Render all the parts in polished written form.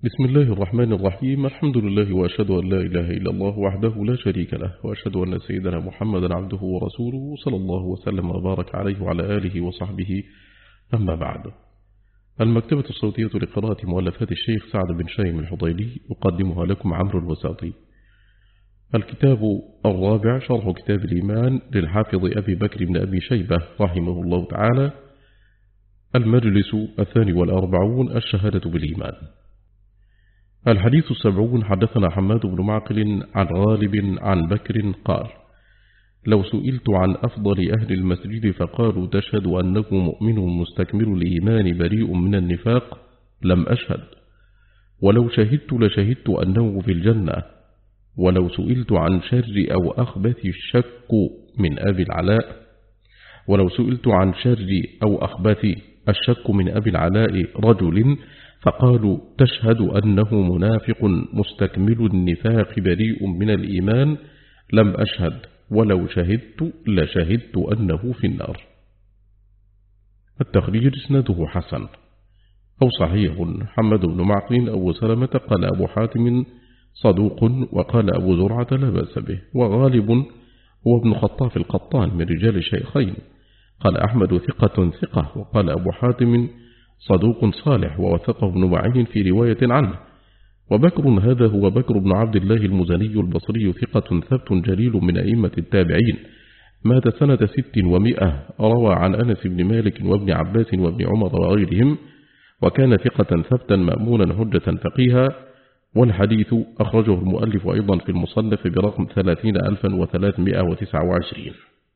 بسم الله الرحمن الرحيم. الحمد لله وأشهد أن لا إله إلا الله وحده لا شريك له، وأشهد أن سيدنا محمدا عبده ورسوله صلى الله وسلم وبارك عليه وعلى آله وصحبه. أما بعد، المكتبة الصوتية لقراءة مؤلفات الشيخ سعد بن شايم الحضيلي يقدمها لكم عمرو الوساطي. الكتاب الرابع شرح كتاب الإيمان للحافظ أبي بكر بن أبي شيبة رحمه الله تعالى. المجلس 42 الشهادة بالإيمان. الحديث 70. حدثنا حماد بن معقل عن غالب عن بكر قال: لو سئلت عن أفضل أهل المسجد فقالوا تشهد أنه مؤمن مستكمل الإيمان بريء من النفاق لم أشهد، ولو شهدت لشهدت أنه في الجنة. ولو سئلت عن شر أو أخبث الشك من أبي العلاء ولو سئلت عن شر أو أخبث الشك من أبي العلاء رجل فقالوا تشهد أنه منافق مستكمل النفاق بريء من الإيمان لم أشهد، ولو شهدت لشهدت أنه في النار. التخريج إسناده حسن أو صحيح. محمد بن معقل أبو سلمة قال أبو حاتم صدوق، وقال أبو زرعة لا بأس به. وغالب هو ابن خطاف القطان من رجال الشيخين. قال أحمد ثقة، وقال أبو حاتم صدوق صالح، ووثقه ابن معين في رواية عنه. وبكر هذا هو بكر بن عبد الله المزني البصري ثقة ثبت جليل من أئمة التابعين، مات سنة 600. روى عن أنس بن مالك وابن عباس وابن عمر وغيرهم، وكان ثقة ثبتا مأمونا حجة فقيها. والحديث أخرجه المؤلف أيضا في المصنف برقم 30329.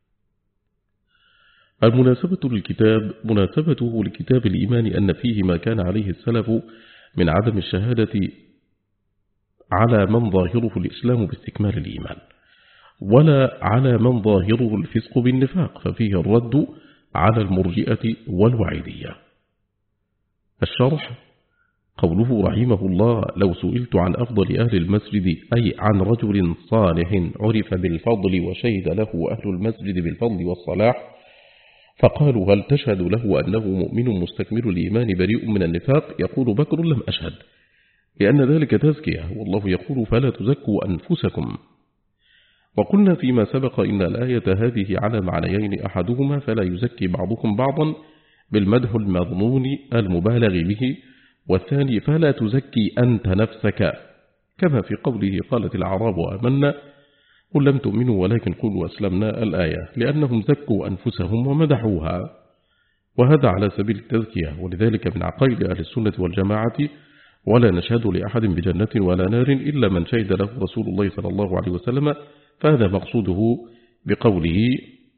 المناسبة للكتاب: مناسبته لكتاب الإيمان أن فيه ما كان عليه السلف من عدم الشهادة على من ظاهره الإسلام باستكمال الإيمان، ولا على من ظاهره الفسق بالنفاق، ففيه الرد على المرجئة والوعيدية. الشرح: قوله رحمه الله: لو سئلت عن أفضل أهل المسجد أي عن رجل صالح عرف بالفضل وشهد له أهل المسجد بالفضل والصلاح، فقالوا هل تشهد له أنه مؤمن مستكمل الإيمان بريء من النفاق؟ يقول بكر لم أشهد، لأن ذلك تزكية، والله يقول فلا تزكوا أنفسكم. وقلنا فيما سبق إن الآية هذه على معنيين: أحدهما فلا يزكي بعضكم بعضا بالمدح المضمون المبالغ به، والثاني فلا تزكي أنت نفسك، كما في قوله قالت الأعراب آمنا قل لم تؤمنوا ولكن قولوا أسلمنا الآية، لأنهم زكوا أنفسهم ومدحوها، وهذا على سبيل التزكية. ولذلك من عقائد أهل السنة والجماعة: ولا نشهد لأحد بجنة ولا نار إلا من شهد له رسول الله صلى الله عليه وسلم، فهذا مقصوده بقوله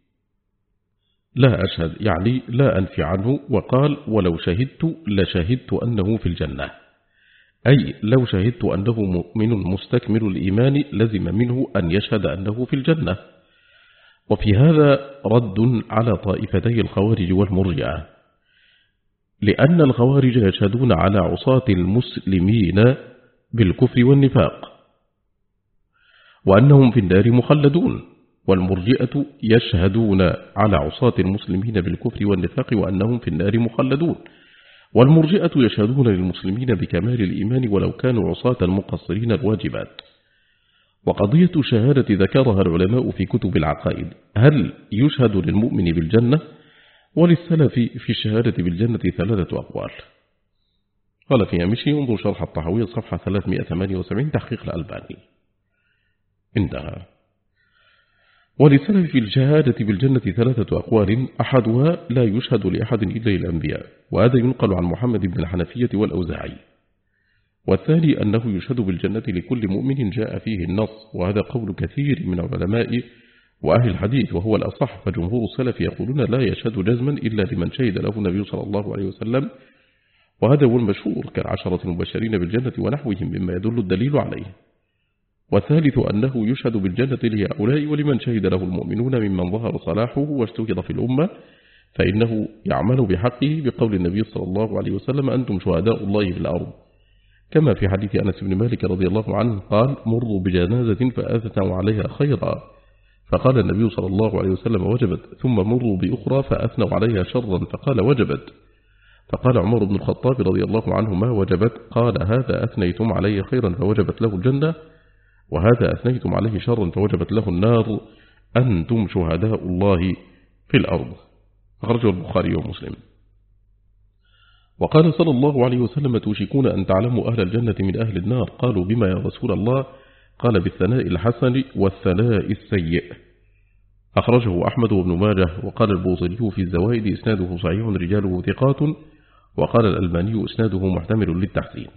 لا أشهد، يعني لا أنفي عنه. وقال ولو شهدت لشهدت أنه في الجنة، أي لو شهدت أنه مؤمن مستكمل الإيمان لزم منه أن يشهد أنه في الجنة. وفي هذا رد على طائفتي الخوارج والمرجئة، لأن الخوارج يشهدون على عصاة المسلمين بالكفر والنفاق وأنهم في النار مخلدون، والمرجئة يشهدون على عصاة المسلمين بالكفر والنفاق وأنهم في النار مخلدون. والمرجئة يشهدون للمسلمين بكمال الإيمان ولو كانوا عصاة مقصرين الواجبات. وقضية شهادة ذكرها العلماء في كتب العقائد: هل يشهد للمؤمن بالجنة؟ وللسلف في الشهادة بالجنة 3 أقوال. قال في هامشه: انظر شرح الطحاوية صفحة 378 تحقيق الألباني. انتهى. وللسلف في الشهادة بالجنة 3 أقوال: أحدها لا يشهد لأحد إلا الأنبياء، وهذا ينقل عن محمد بن الحنفية والأوزاعي. والثاني أنه يشهد بالجنة لكل مؤمن جاء فيه النص، وهذا قول كثير من العلماء وأهل الحديث وهو الأصح، فجمهور السلف يقولون لا يشهد جزما إلا لمن شهد له النبي صلى الله عليه وسلم، وهذا هو المشهور كالعشرة المبشرين بالجنة ونحوهم مما يدل الدليل عليه. والثالث أنه يشهد بالجنة لهؤلاء ولمن شهد له المؤمنون ممن ظهر صلاحه واشتهر في الأمة، فإنه يعمل بحقه بقول النبي صلى الله عليه وسلم: أنتم شهداء الله في الأرض، كما في حديث أنس بن مالك رضي الله عنه قال: مروا بجنازة فأثنوا عليها خيرا، فقال النبي صلى الله عليه وسلم: وجبت. ثم مروا بأخرى فأثنوا عليها شرا، فقال: وجبت. فقال عمر بن الخطاب رضي الله عنه: ما وجبت؟ قال: هذا أثنيتم عليه خيرا فوجبت له الجنة، وهذا أثنيتم عليه شرا فوجبت له النار، أنتم شهداء الله في الأرض. أخرجه البخاري ومسلم. وقال صلى الله عليه وسلم: توشكون أن تعلموا أهل الجنة من أهل النار. قالوا: بما يا رسول الله؟ قال: بالثناء الحسن والثناء السيء. أخرجه أحمد وابن ماجه. وقال البوصيري في الزوائد: إسناده صحيح رجاله ثقات. وقال الألباني: إسناده محتمل للتحسين.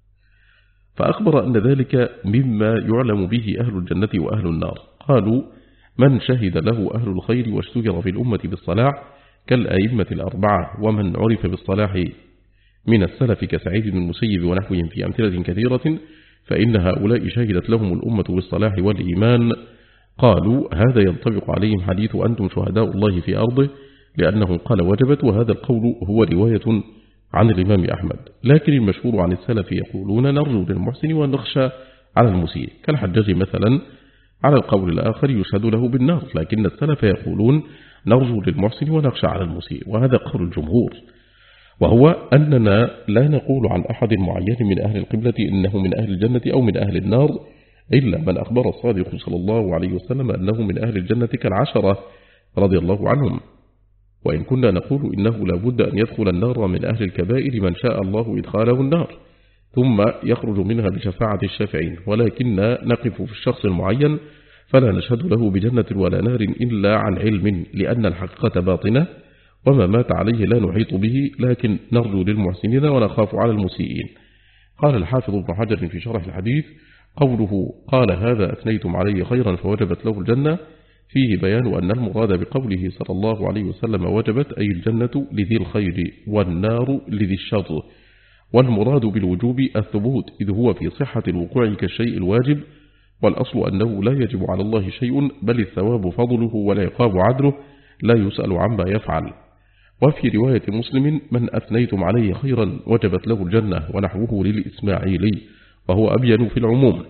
فأخبر أن ذلك مما يعلم به أهل الجنة وأهل النار. قالوا: من شهد له أهل الخير واشتهر في الأمة بالصلاح كالأئمة الأربعة، ومن عرف بالصلاح من السلف كسعيد بن المسيب ونحوهم في أمثلة كثيرة، فإن هؤلاء شهدت لهم الأمة بالصلاح والإيمان. قالوا: هذا ينطبق عليهم حديث أنتم شهداء الله في أرضه، لأنه قال وجبت، وهذا القول هو رواية عن الإمام أحمد. لكن المشهور عن السلف يقولون: نرجو للمحسن ونخشى على المسيء، كالحجاج مثلا. على القول الآخر يشهد له بالنار، لكن السلف يقولون: نرجو للمحسن ونخشى على المسيء، وهذا قول الجمهور، وهو أننا لا نقول عن أحد معين من أهل القبلة إنه من أهل الجنة أو من أهل النار، إلا من أخبر الصادق صلى الله عليه وسلم أنه من أهل الجنة كالعشرة رضي الله عنهم. وإن كنا نقول إنه لا بد أن يدخل النار من أهل الكبائر من شاء الله إدخاله النار ثم يخرج منها بشفاعة الشافعين، ولكننا نقف في الشخص المعين فلا نشهد له بجنة ولا نار إلا عن علم، لأن الحقيقة باطنة، وما مات عليه لا نحيط به، لكن نرجو للمحسنين ونخاف على المسيئين. قال الحافظ ابن حجر في شرح الحديث: قوله قال: هذا أثنيتم عليه خيرا فوجبت له الجنة، فيه بيان أن المراد بقوله صلى الله عليه وسلم وجبت أي الجنة لذي الخير والنار لذي الشر، والمراد بالوجوب الثبوت، إذ هو في صحة الوقوع كالشيء الواجب، والأصل أنه لا يجب على الله شيء، بل الثواب فضله والعقاب عدله، لا يسأل عما يفعل. وفي رواية مسلم: من أثنيتم عليه خيرا وجبت له الجنة، ونحوه للإسماعيلي، وهو أبين في العموم.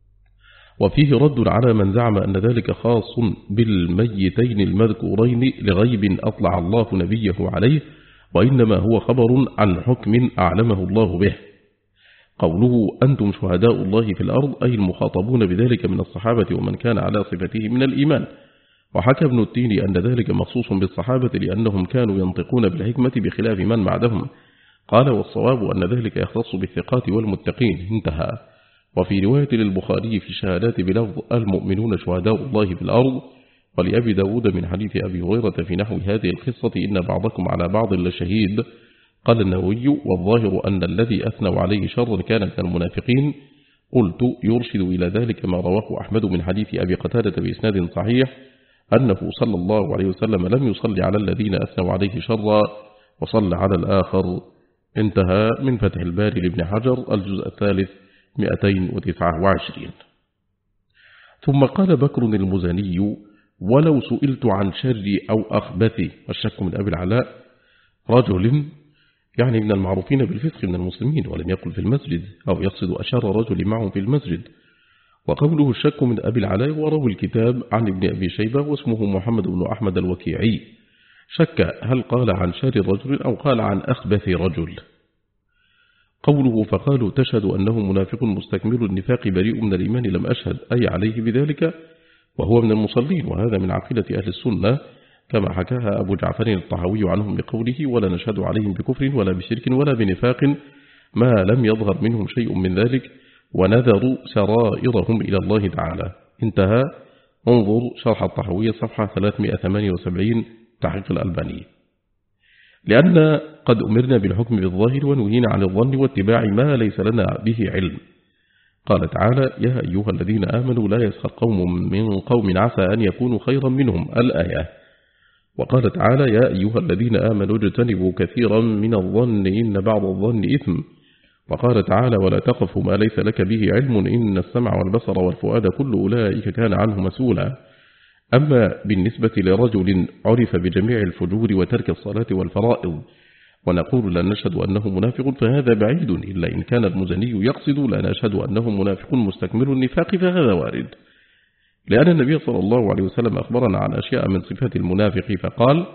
وفيه رد على من زعم أن ذلك خاص بالميتين المذكورين لغيب أطلع الله نبيه عليه، وإنما هو خبر عن حكم أعلمه الله به. قوله أنتم شهداء الله في الأرض أي المخاطبون بذلك من الصحابة ومن كان على صفته من الإيمان. وحكى ابن التين أن ذلك مخصوص بالصحابة لأنهم كانوا ينطقون بالحكمة بخلاف من بعدهم. قال: والصواب أن ذلك يختص بالثقات والمتقين. انتهى. وفي رواية للبخاري في الشهادات بلفظ المؤمنون شهداء الله في الأرض، ولأبي داود من حديث أبي هريرة في نحو هذه القصة: إن بعضكم على بعض لشهيد. قال النووي: والظاهر أن الذي أثنوا عليه شرا كان من المنافقين. قلت: يرشد إلى ذلك ما رواه أحمد من حديث أبي قتادة بإسناد صحيح أنه صلى الله عليه وسلم لم يصلي على الذين أثنوا عليه شرا وصلى على الآخر. انتهى. من فتح الباري لابن حجر الجزء الثالث 229. ثم قال بكر المزني: ولو سئلت عن شر أو أخبث، والشك من أبي العلاء، رجل يعني من المعروفين بالفسق من المسلمين، ولم يقل في المسجد، أو يقصد أشار رجل معه في المسجد. وقوله الشك من أبي العلاء وروى الكتاب عن ابن أبي شيبة واسمه محمد بن أحمد الوكيعي. شك هل قال عن شر رجل أو قال عن أخبث رجل. قوله فقالوا تشهد أنه منافق مستكمل النفاق بريء من الإيمان، لم أشهد أي عليه بذلك، وهو من المصلين، وهذا من عقيدة أهل السنة كما حكاها أبو جعفر الطحاوي عنهم بقوله: ولا نشهد عليهم بكفر ولا بشرك ولا بنفاق ما لم يظهر منهم شيء من ذلك، ونذروا سرائرهم إلى الله تعالى. انتهى. انظر شرح الطحاوي صفحة 378 تحقيق الألباني. لأن قد أمرنا بالحكم بالظاهر ونهينا عن الظن واتباع ما ليس لنا به علم. قال تعالى: يا أيها الذين آمنوا لا يسخر قوم من قوم عسى أن يكونوا خيرا منهم، الآية. وقال تعالى: يا أيها الذين آمنوا اجتنبوا كثيرا من الظن إن بعض الظن إثم. وقال تعالى: ولا تقف ما ليس لك به علم إن السمع والبصر والفؤاد كل أولئك كان عنه مسؤولا. أما بالنسبة لرجل عرف بجميع الفجور وترك الصلاة والفرائض ونقول لا نشهد أنه منافق فهذا بعيد، إلا إن كان المزني يقصد لا نشهد أنه منافق مستكمل النفاق فهذا وارد، لأن النبي صلى الله عليه وسلم أخبرنا عن أشياء من صفات المنافق فقال: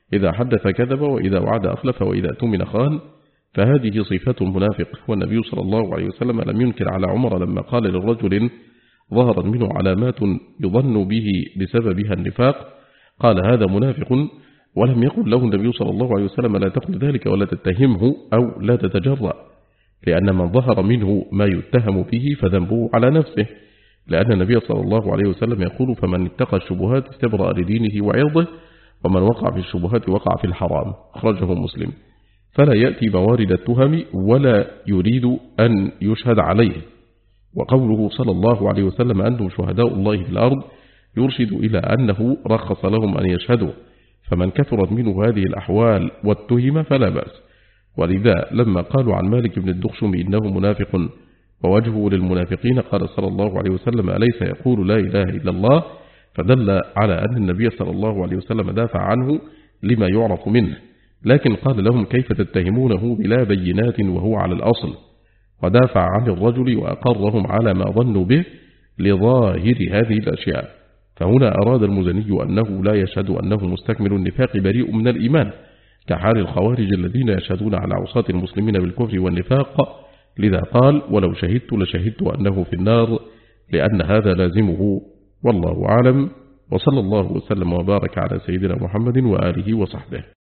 إذا حدث كذب، وإذا وعد أخلف، وإذا اؤتمن خان، فهذه صفات المنافق. والنبي صلى الله عليه وسلم لم ينكر على عمر لما قال للرجل ظهرت منه علامات يظن به بسببها النفاق، قال هذا منافق، ولم يقل له النبي صلى الله عليه وسلم لا تقل ذلك ولا تتهمه أو لا تتجرأ، لأن من ظهر منه ما يتهم به فذنبه على نفسه، لأن النبي صلى الله عليه وسلم يقول فمن اتقى الشبهات استبرأ لدينه وعرضه، ومن وقع في الشبهات وقع في الحرام، أخرجه مسلم. فلا يأتي موارد التهم ولا يريد أن يشهد عليه. وقوله صلى الله عليه وسلم أنتم شهداء الله في الأرض يرشد إلى أنه رخص لهم أن يشهدوا، فمن كثرت منه هذه الأحوال واتهم فلا بأس. ولذا لما قالوا عن مالك بن الدخشم إنه منافق ووجهه للمنافقين قال صلى الله عليه وسلم أليس يقول لا إله إلا الله، فدل على أن النبي صلى الله عليه وسلم دافع عنه لما يعرف منه، لكن قال لهم كيف تتهمونه بلا بينات وهو على الأصل، ودافع عن الرجل وأقرهم على ما ظنوا به لظاهر هذه الأشياء. فهنا أراد المزني أنه لا يشهد أنه مستكمل النفاق بريء من الإيمان، كحال الخوارج الذين يشهدون على عصاة المسلمين بالكفر والنفاق، لذا قال ولو شهدت لشهدت أنه في النار، لأن هذا لازمه. والله أعلم، وصلى الله وسلم وبارك على سيدنا محمد وآله وصحبه.